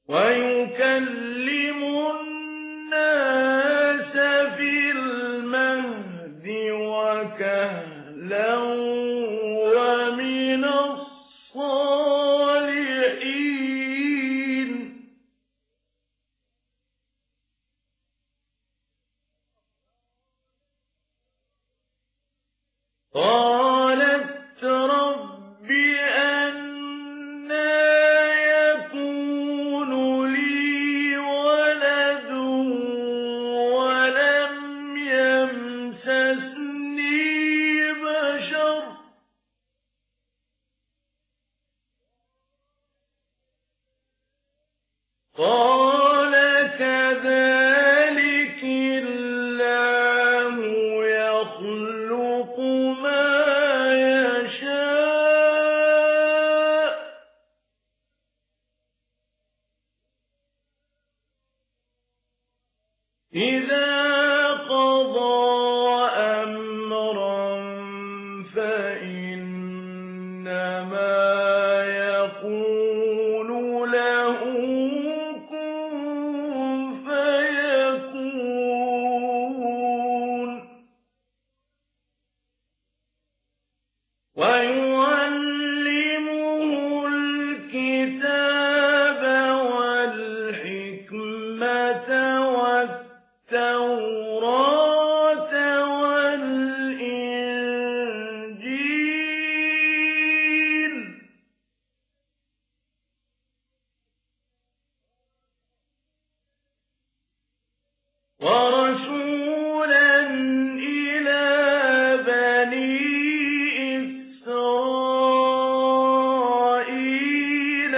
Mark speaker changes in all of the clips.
Speaker 1: ويكلم الناس في المهد وكهلا ومن الصالحين. قالت رب أنى يكون لي ولد ولم يمسسني بشر قال كذلك الله يخلق ما يشاء إذا قضى أمرا فإنما يقول له كن فيكون. ويعلمه الكتاب والحكمة والتوراة والإنجيل ورسولا إلى بني إسرائيل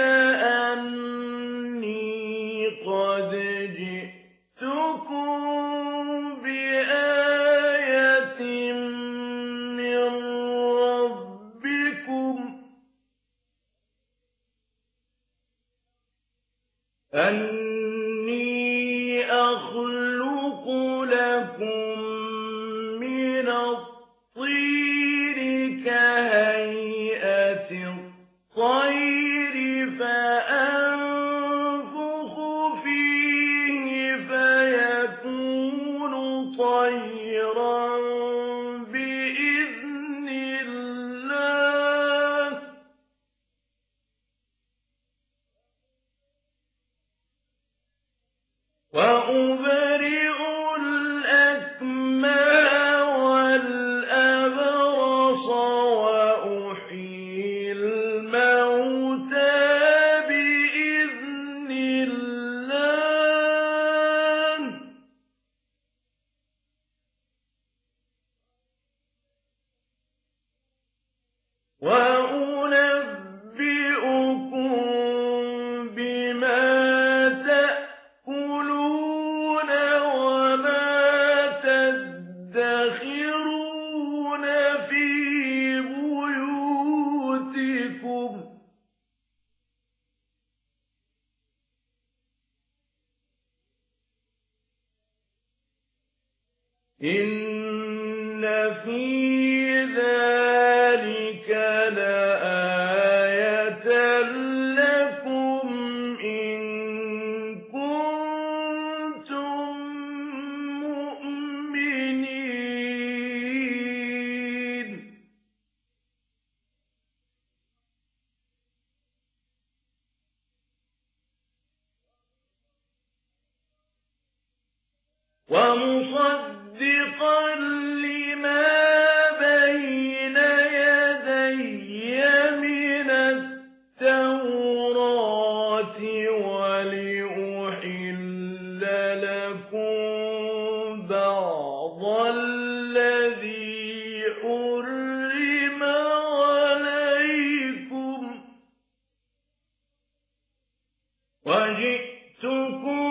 Speaker 1: أني قد جئتكم بآية من ربكم أني أخلق لكم من الطين كهيئة الطير فأنفخ فيه فيكون طيرا بإذن الله وأبرئ الأكمه والأبرص وأحيي الموتى بإذن الله وأنبئكم بما تأكلون وما تدخرون في بيوتكم إن في ذلك لآية لكم إن كنتم مؤمنين. ومصدقا لما بين يدي من التوراة ولأحل لكم بعض الذي حرم عليكم وجئتكم